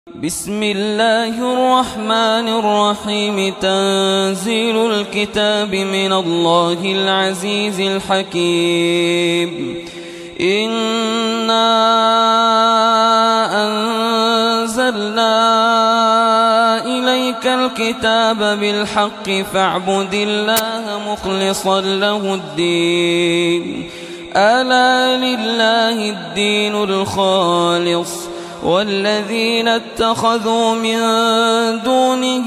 بسم الله الرحمن الرحيم. تنزيل الكتاب من الله العزيز الحكيم. إنا أنزلنا إليك الكتاب بالحق فاعبد الله مخلصا له الدين. ألا لله الدين الخالص والذين اتخذوا من دونه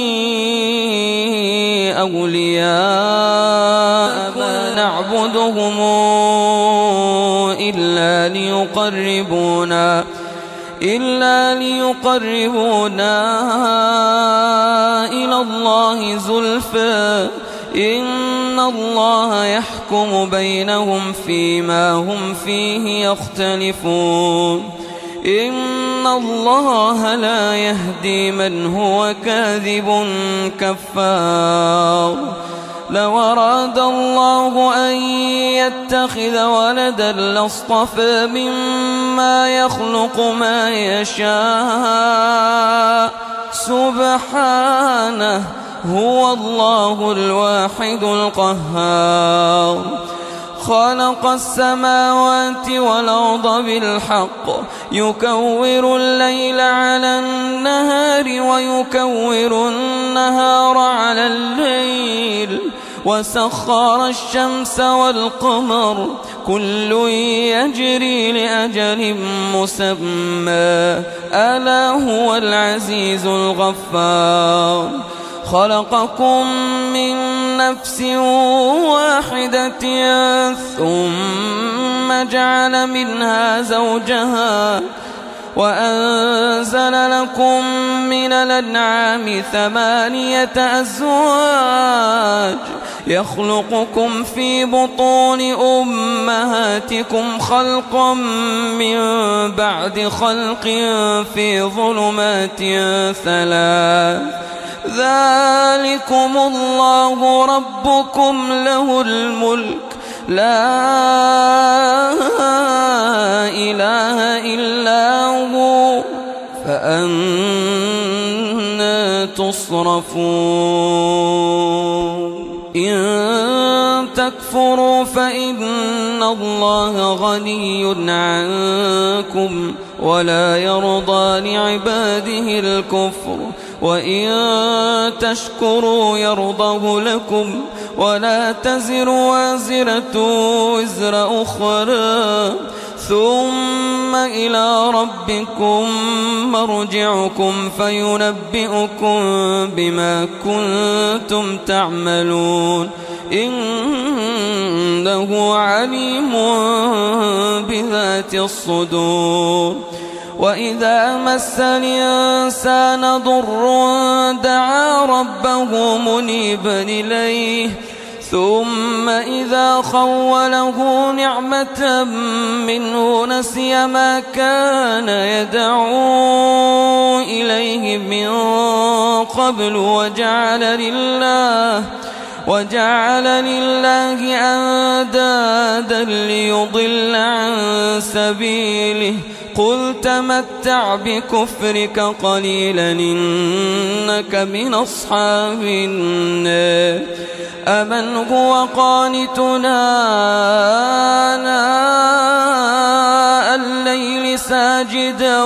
أولياء ما نعبدهم إلا ليقربونا إلى الله زلفى إن الله يحكم بينهم فيما هم فيه يختلفون. إن الله لا يهدي من هو كاذب كفار. لو أراد الله أن يتخذ ولدا لاصطفى مما يخلق ما يشاء سبحانه هو الله الواحد القهار. خلق السماوات والأرض بالحق يكور الليل على النهار ويكور النهار على الليل وسخر الشمس والقمر كل يجري لأجل مسمى ألا هو العزيز الغفار. خلقكم من نفس واحدة ثم جعل منها زوجها وأنزل لكم من الأنعام 8 أزواج يخلقكم في بطون أمهاتكم خلقا من بعد خلق في ظلمات 3. ذلكم الله ربكم له الملك لا إله إلا هو فأنى تصرفون. إن تكفروا فإن الله غني عنكم ولا يرضى لعباده الكفر وإن تشكروا يرضه لكم ولا تزر وازرة وزر أخرى ثم إلى ربكم مرجعكم فينبئكم بما كنتم تعملون إنه عليم بذات الصدور. وإذا مس الإنسان ضر دعا ربه منيبا إليه ثم إذا خوله نعمة منه نسي ما كان يدعو إليه من قبل وجعل لله أندادا ليضل عن سبيله قل تمتع بكفرك قليلا إنك من أصحاب النار. أمن هو قانتنا آناء الليل ساجدا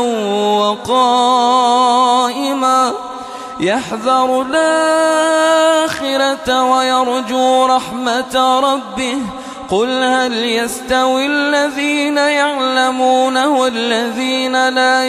وقائما يحذر الآخرة ويرجو رحمة ربه قل هل يستوي الذين يعلمون والذين لا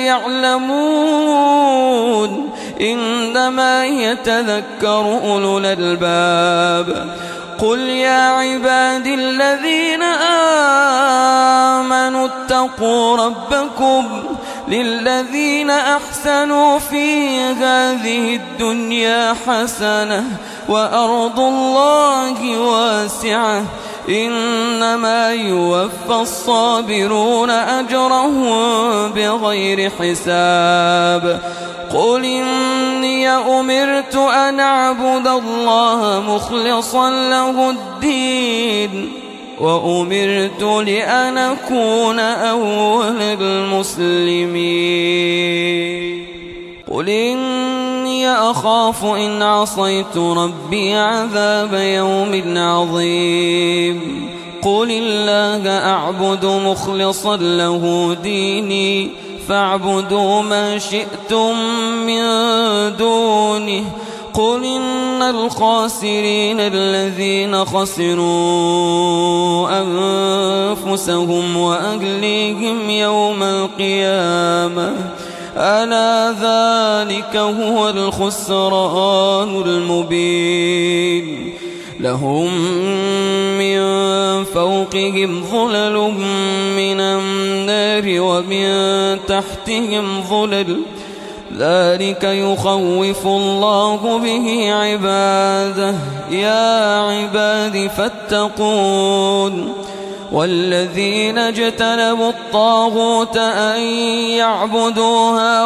يعلمون إنما يتذكر أولو الألباب. قل يا عبادي الذين آمنوا اتقوا ربكم للذين أحسنوا في هذه الدنيا حسنة وأرض الله واسعة إنما يوفى الصابرون أجرهم بغير حساب. قل إني أمرت أن أعبد الله مخلصا له الدين وأمرت لأن أكون أول المسلمين. قل إني أخاف إن عصيت ربي عذاب يوم عظيم قل الله أعبد مخلصا له ديني فاعبدوا ما شئتم من دونه قل إن الخاسرين الذين خسروا أنفسهم وأهليهم يوم القيامة ألا ذلك هو الخسران المبين لهم من فوقهم ظلل من النار ومن تحتهم ظلل ذلك يخوف الله به عباده يا عباد فاتقون والذين اجتنبوا الطاغوت أن يعبدوها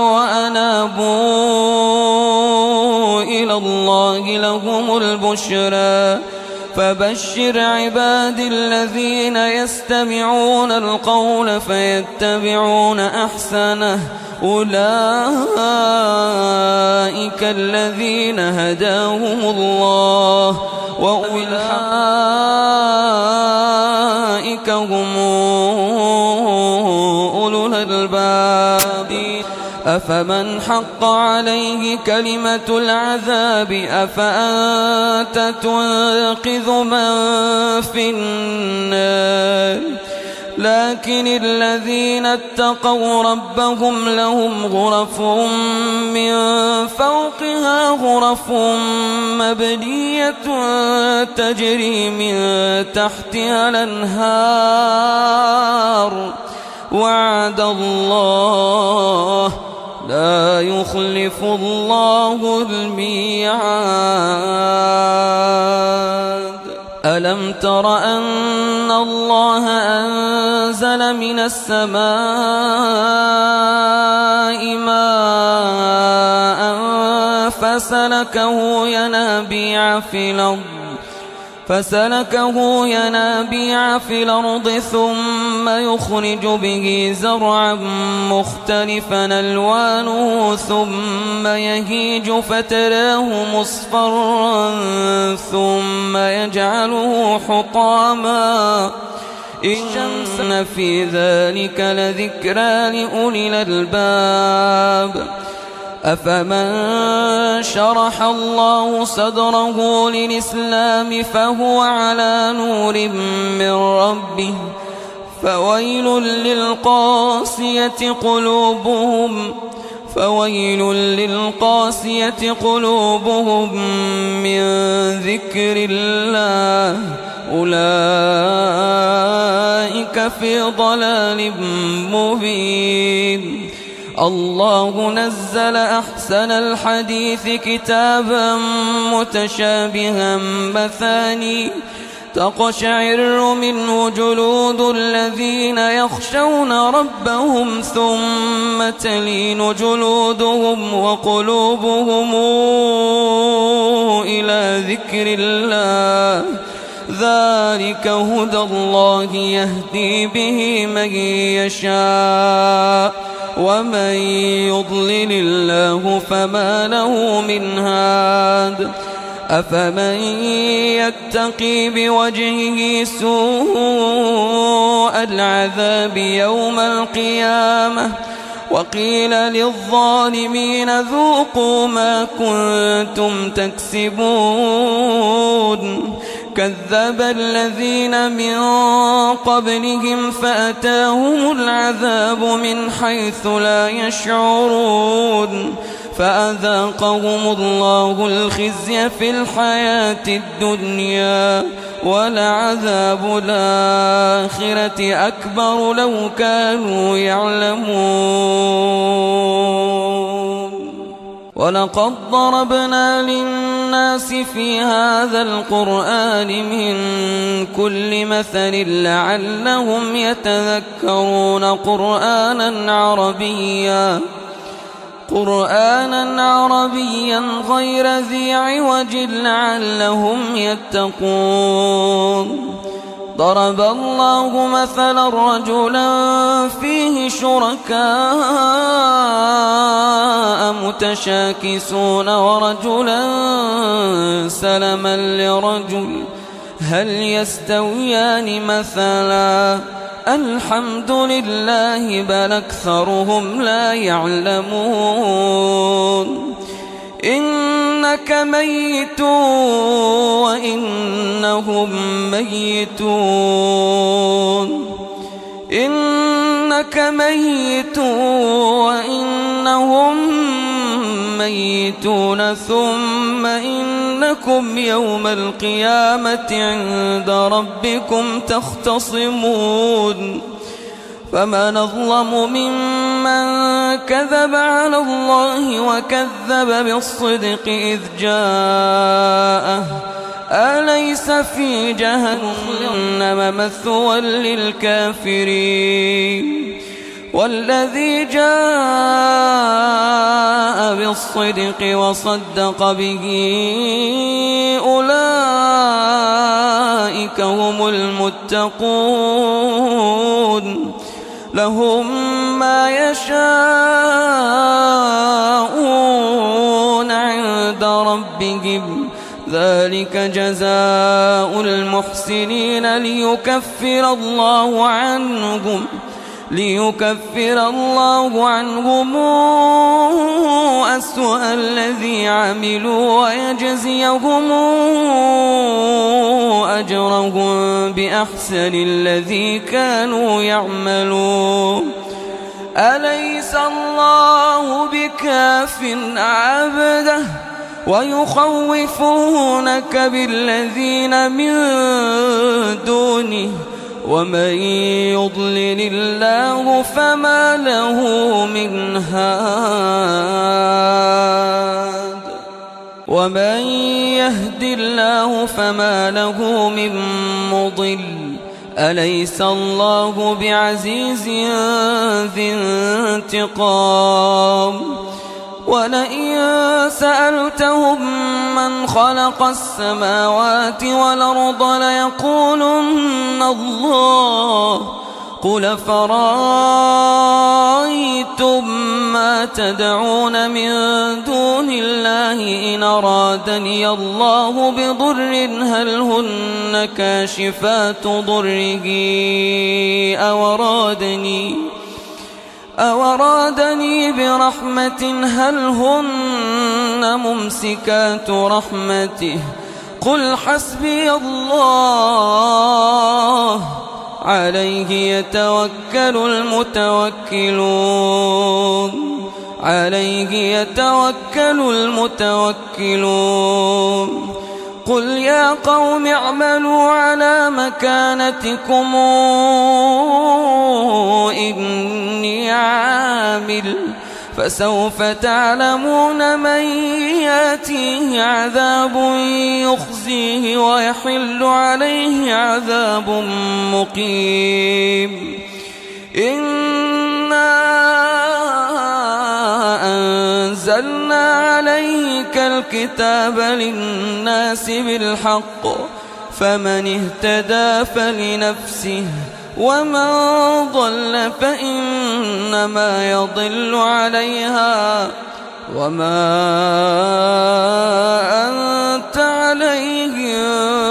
وأنابوا إلى الله لهم البشرى فبشر عباد الذين يستمعون القول فيتبعون أحسنه أولئك الذين هداهم الله وأولئك هم أولو الألباب أفمن حق عليه كلمة العذاب أفأنت تنقذ من في النار لكن الذين اتقوا ربهم لهم غرف من فوقها غرف مبنية تجري من تحتها الأنهار وعد الله لا يخلف الله الميعاد ألم تر أن الله أنزل من السماء ماء فسلكه ينابيع في الأرض ثم يخرج به زرعا مختلفا ألوانه ثم يهيج فتراه مصفرا ثم يجعله حطاما إن في ذلك لذكرى لأولي الألباب أفمن شرح الله صدره للإسلام فهو على نور من ربه فويل للقاسية قلوبهم من ذكر الله أولئك في ضلال مبين الله نزل أحسن الحديث كتابا متشابها مثاني تقشعر منه جلود الذين يخشون ربهم ثم تلين جلودهم وقلوبهم إلى ذكر الله ذلك هدى الله يهدي به من يشاء ومن يضلل الله فما له من هاد أفمن يتقي بوجهه سوء العذاب يوم القيامة وقيل للظالمين ذوقوا ما كنتم تكسبون كذب الذين من قبلهم فأتاهم العذاب من حيث لا يشعرون فأذاقهم الله الخزي في الحياة الدنيا ولعذاب الآخرة أكبر لو كانوا يعلمون ولقد ضربنا للناس في هذا القرآن من كل مثل لعلهم يتذكرون قرآنا عربيا غير ذي عوج لعلهم يتقون ضرب الله مثلا رجلا فيه شركاء متشاكسون ورجلا سلما لرجل هل يستويان مثلا الحمد لله بل أكثرهم لا يعلمون إنك ميت وإنهم ميتون إنك ميت وإنهم ميتون ثم إنكم يوم القيامة عند ربكم تختصمون فمن أظلم ممن كذب على الله وكذب بالصدق إذ جاءه أليس في جهنم مثوى للكافرين والذي جاء بالصدق وصدق به أولئك هم المتقون لهم ما يشاءون عند ربهم ذلك جزاء المحسنين ليكفر الله عنهم أسوأ الذي عملوا ويجزيهم أجرهم بأحسن الذي كانوا يعملون أليس الله بكاف عبده ويخوفونك بالذين من دونه ومن يضلل الله فما له من هاد ومن يهد الله فما له من مضل أليس الله بعزيز ذي انتقام ولئن سألتهم من خلق السماوات والأرض ليقولن الله قل فرأيتم ما تدعون من دون الله إن أرادني الله بضر هل هن كاشفات ضره أو أرادني برحمة هل هن ممسكات رحمته قل حسبي الله عليه يتوكل المتوكلون قل يا قوم اعملوا على مكانتكم إني عامل فسوف تعلمون من يأتيه عذاب يخزيه ويحل عليه عذاب مقيم إنا أنزلنا عليك الكتاب للناس بالحق فمن اهتدى فلنفسه ومن ضل فإنما يضل عليها وما أنت عليهم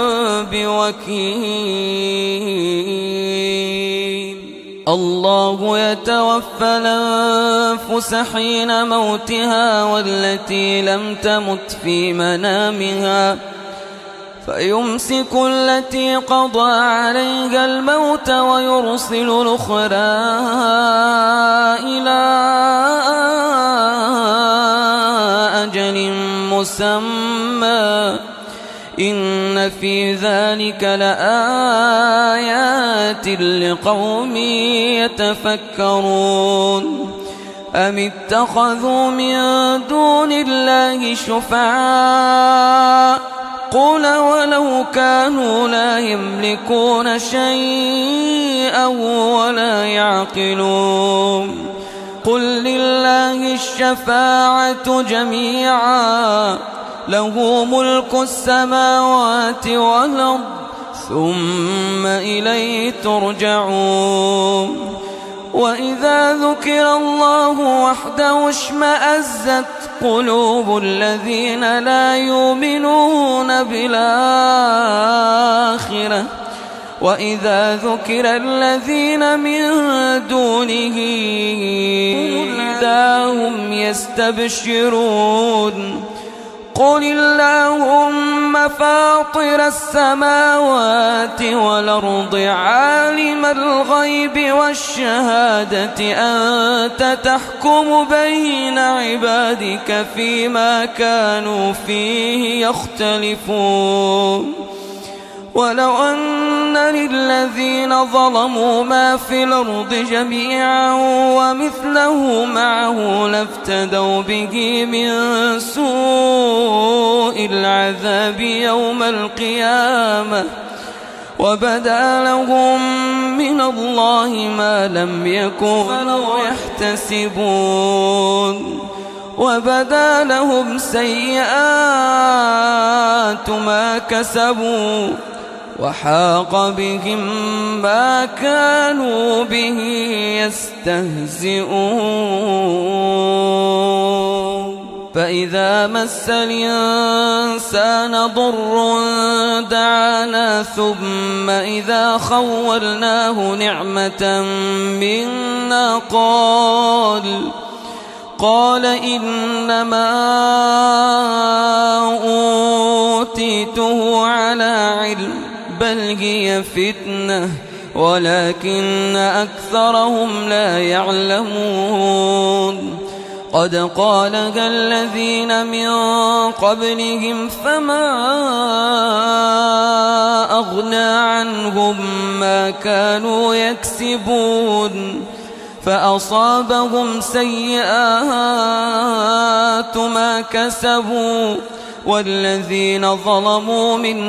بوكيل الله يتوفى الأنفس حين موتها والتي لم تمت في منامها فيمسك التي قضى عليها الموت ويرسل الأخرى إلى أجل مسمى إن في ذلك لآيات لقوم يتفكرون أم اتخذوا من دون الله شفعاء قل ولو كانوا لا يملكون شيئا ولا يعقلون قل لله الشفاعة جميعا له ملك السماوات والأرض ثم إليه ترجعون وإذا ذكر الله وحده اشمأزت قلوب الذين لا يؤمنون بالآخرة وإذا ذكر الذين من دونه إذا هم يستبشرون قل اللهم فاطر السماوات والأرض عالم الغيب والشهادة أنت تحكم بين عبادك فيما كانوا فيه يختلفون ولو أن للذين ظلموا ما في الأرض جميعا ومثله معه لافتدوا به من سوء العذاب يوم القيامة وبدا لهم من الله ما لم يكونوا يحتسبون وبدا لهم سيئات ما كسبوا وحاق بهم ما كانوا به يستهزئون فإذا مس الإنسان ضر دعانا ثم إذا خولناه نعمة منا قال إنما أوتيته على علم بل هي فتنة ولكن أكثرهم لا يعلمون قد قالها الذين من قبلهم فما أغنى عنهم ما كانوا يكسبون فأصابهم سيئات ما كسبوا والذين ظلموا من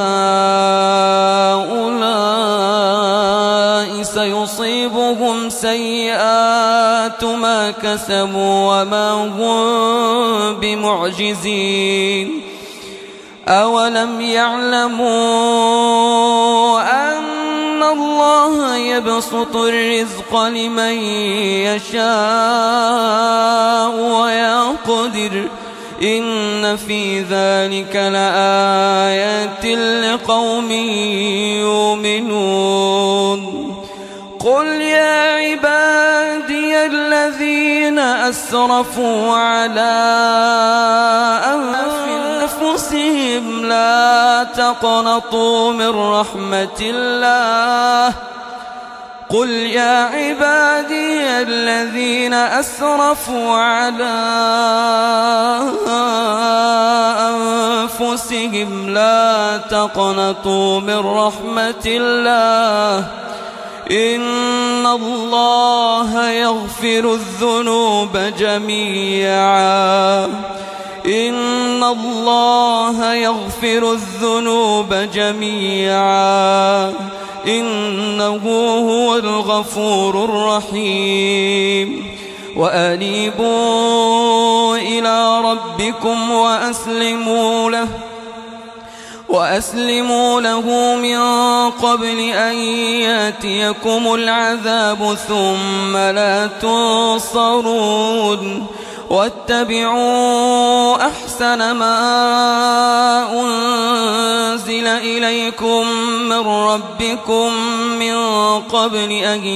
هؤلاء سيصيبهم سيئات ما كسبوا وما هم بمعجزين أولم يعلموا أن الله يبسط الرزق لمن يشاء ويقدر إن في ذلك لآيات لقوم يؤمنون قل يا عبادي الذين أسرفوا على أنفسهم لا تقنطوا من رحمة الله قل يا عبادي الذين أسرفوا على أنفسهم لا تقنطوا من رحمة الله إن الله يغفر الذنوب جميعا إن الله يغفر الذنوب جميعا إنه هو الغفور الرحيم وأنيبوا إلى ربكم وأسلموا له من قبل أن يأتيكم العذاب ثم لا تنصرون واتبعوا أحسن ما أنزل إليكم من ربكم من قبل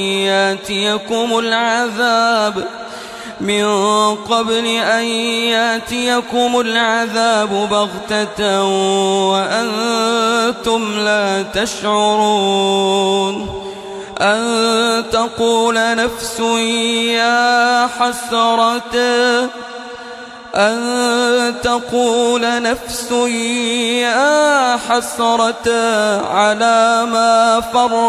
أن يأتيكم العذاب بغتة وأنتم لا تشعرون أن تقول نفس يا حسرة على ما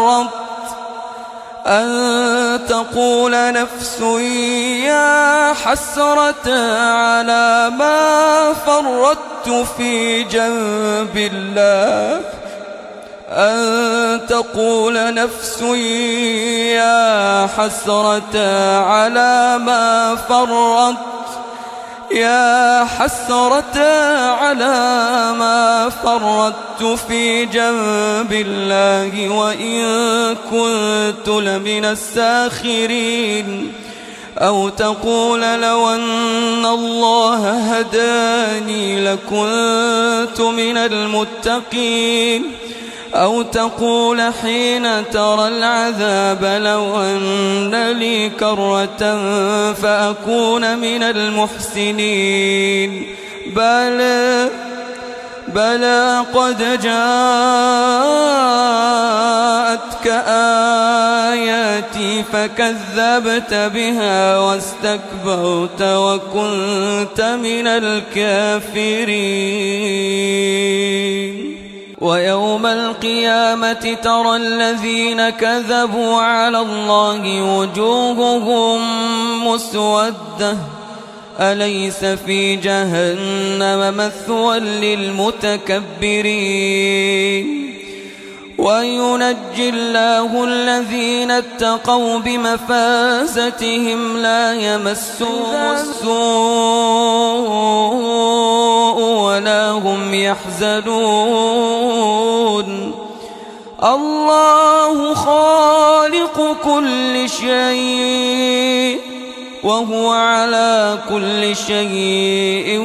فرطت في جنب الله أن تقول نفس يا حسرة على ما يا حسرة على ما فرطت في جنب الله وإن كنت لمن الساخرين. أو تقول لو أن الله هداني لكنت من المتقين. أو تقول حين ترى العذاب لو أن لي كرة فأكون من المحسنين. بلى قد جاءتك آياتي فكذبت بها واستكبرت وكنت من الكافرين. ويوم القيامة ترى الذين كذبوا على الله وجوههم مسودة أليس في جهنم مثوى للمتكبرين. وينجي الله الذين اتقوا بمفازتهم لا يمسهم السوء ولا هم يحزنون. الله خالق كل شيء وهو على كل شيء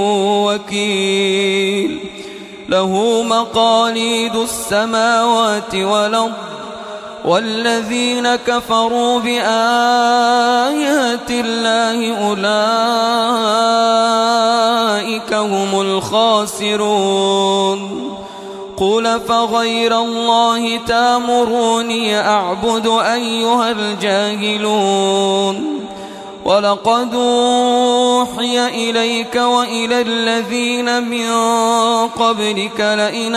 وكيل. له مقاليد السماوات والأرض والذين كفروا بآيات الله أولئك هم الخاسرون. قل فغير الله تأمروني أعبد أيها الجاهلون. ولقد أوحي إليك وإلى الذين من قبلك لئن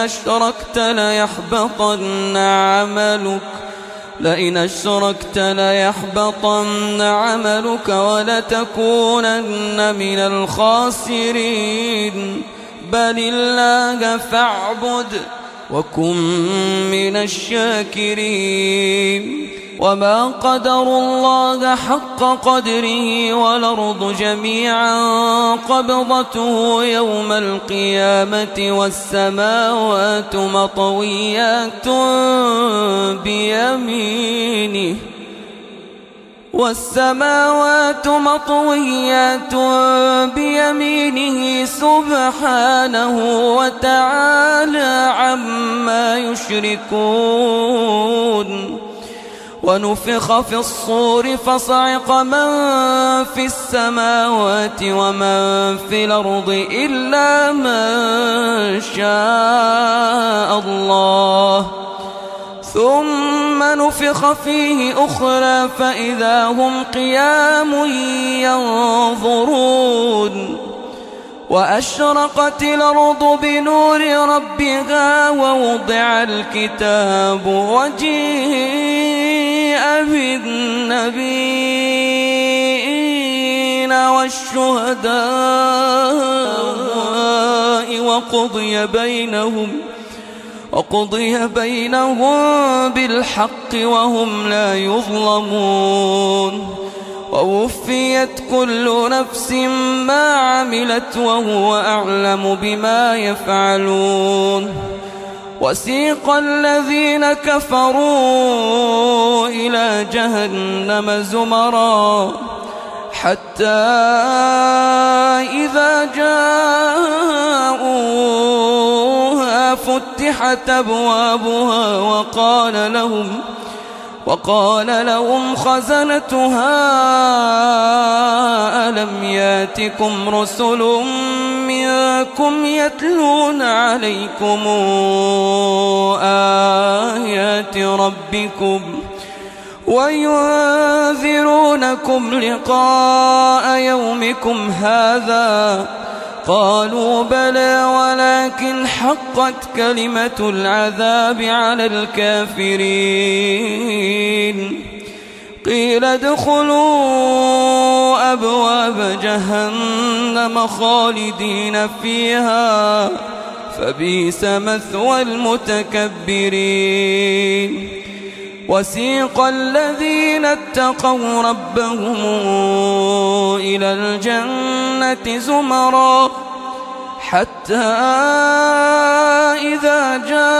أشركت ليحبطن عملك ولتكونن من الخاسرين. بل الله فاعبد وكن من الشاكرين. وما قدروا الله حق قدره والأرض جميعا قبضته يوم القيامة والسماوات مطويات بيمينه سبحانه وتعالى عما يشركون. ونفخ في الصور فصعق من في السماوات ومن في الأرض إلا من شاء الله. ثم نفخ فيه أخرى فإذا هم قيام ينظرون. وأشرقت الأرض بنور ربها ووضع الكتاب وجيء بالنبيين والشهداء وقضي بينهم بالحق وهم لا يظلمون. ووفيت كل نفس ما عملت وهو أعلم بما يفعلون. وسيق الذين كفروا إلى جهنم زمرا حتى إذا جاءوها فتحت أبوابها وقال لهم خزنتها ألم ياتكم رسل منكم يتلون عليكم آيات ربكم وينذرونكم لقاء يومكم هذا؟ قالوا بلى ولكن حقت كلمة العذاب على الكافرين. قيل ادخلوا أبواب جهنم خالدين فيها فبئس مثوى المتكبرين. وسيق الذين اتقوا ربهم إلى الجنة زمرا حتى إذا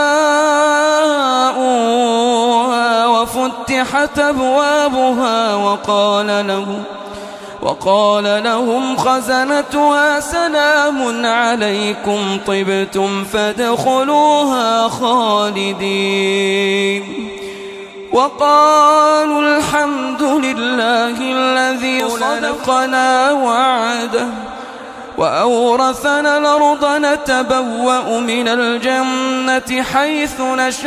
جاءوها وفتحت أبوابها وقال لهم خزنتها سلام عليكم طبتم فادخلوها خالدين وقالوا الحمد لله الذي صدقنا وعده وأورثنا الأرض نتبوأ من الجنة حيث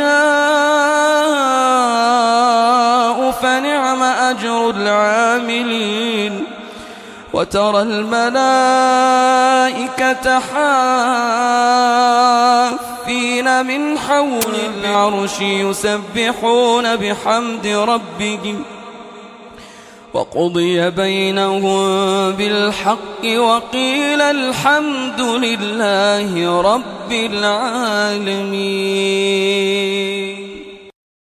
نشاء فنعم أجر العاملين وترى الملائكة حافين من حول العرش يسبحون بحمد ربهم وقضي بينهم بالحق وقيل الحمد لله رب العالمين.